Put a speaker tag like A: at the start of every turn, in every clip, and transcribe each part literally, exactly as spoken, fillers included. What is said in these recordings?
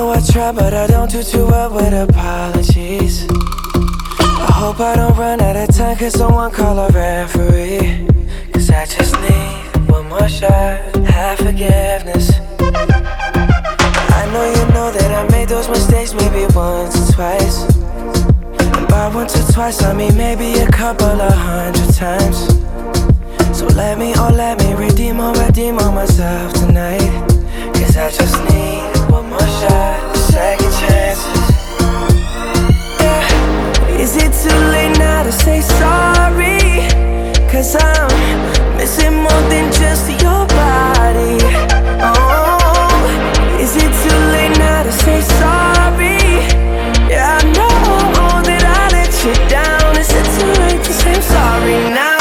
A: know I try, but I don't do too well with apologies. I hope I don't run out of time, cause someone call a referee. Cause I just need one more shot, have forgiveness. I know you know that I made those mistakes maybe once or twice. And by once or twice I mean maybe a couple of hundred times. So let me, oh let me redeem or redeem on myself tonight. Cause I just need one more shot, second chances. Yeah. Is it too late now to say sorry? Cause I'm missing more than just your body. Oh, is it too late now to say sorry? Yeah, I know that I let you down. Is it too late to say I'm sorry now?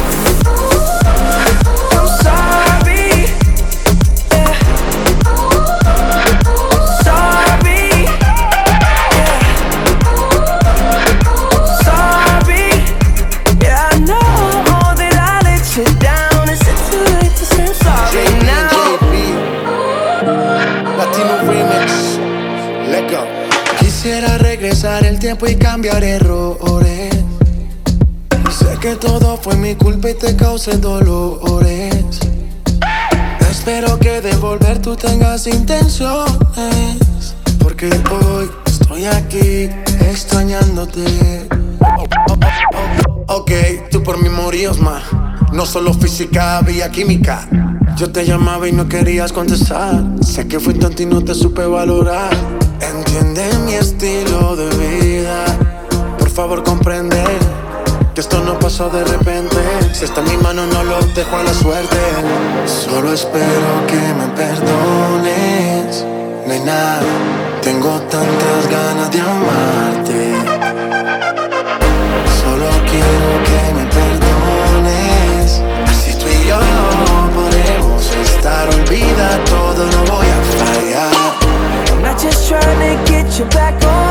B: Quisiera regresar el tiempo y cambiar errores. Sé que todo fue mi culpa y te causé dolores. Espero que de volver tú tengas intenciones, porque hoy estoy aquí extrañándote. Oh, oh, oh, oh. Ok, tú por mí morías más. No solo física, había química. Yo te llamaba y no querías contestar. Sé que fui tonto y no te supe valorar. Entiende mi estilo de vida. Por favor comprende que esto no pasó de repente. Si está en mi mano no lo dejo a la suerte. Solo espero que me perdones, nena. Tengo tantas ganas de amarte. Solo quiero que me perdones. Así tú y yo podremos estar. Olvida todo, no voy a fallar.
A: I'm not just trying to get you back on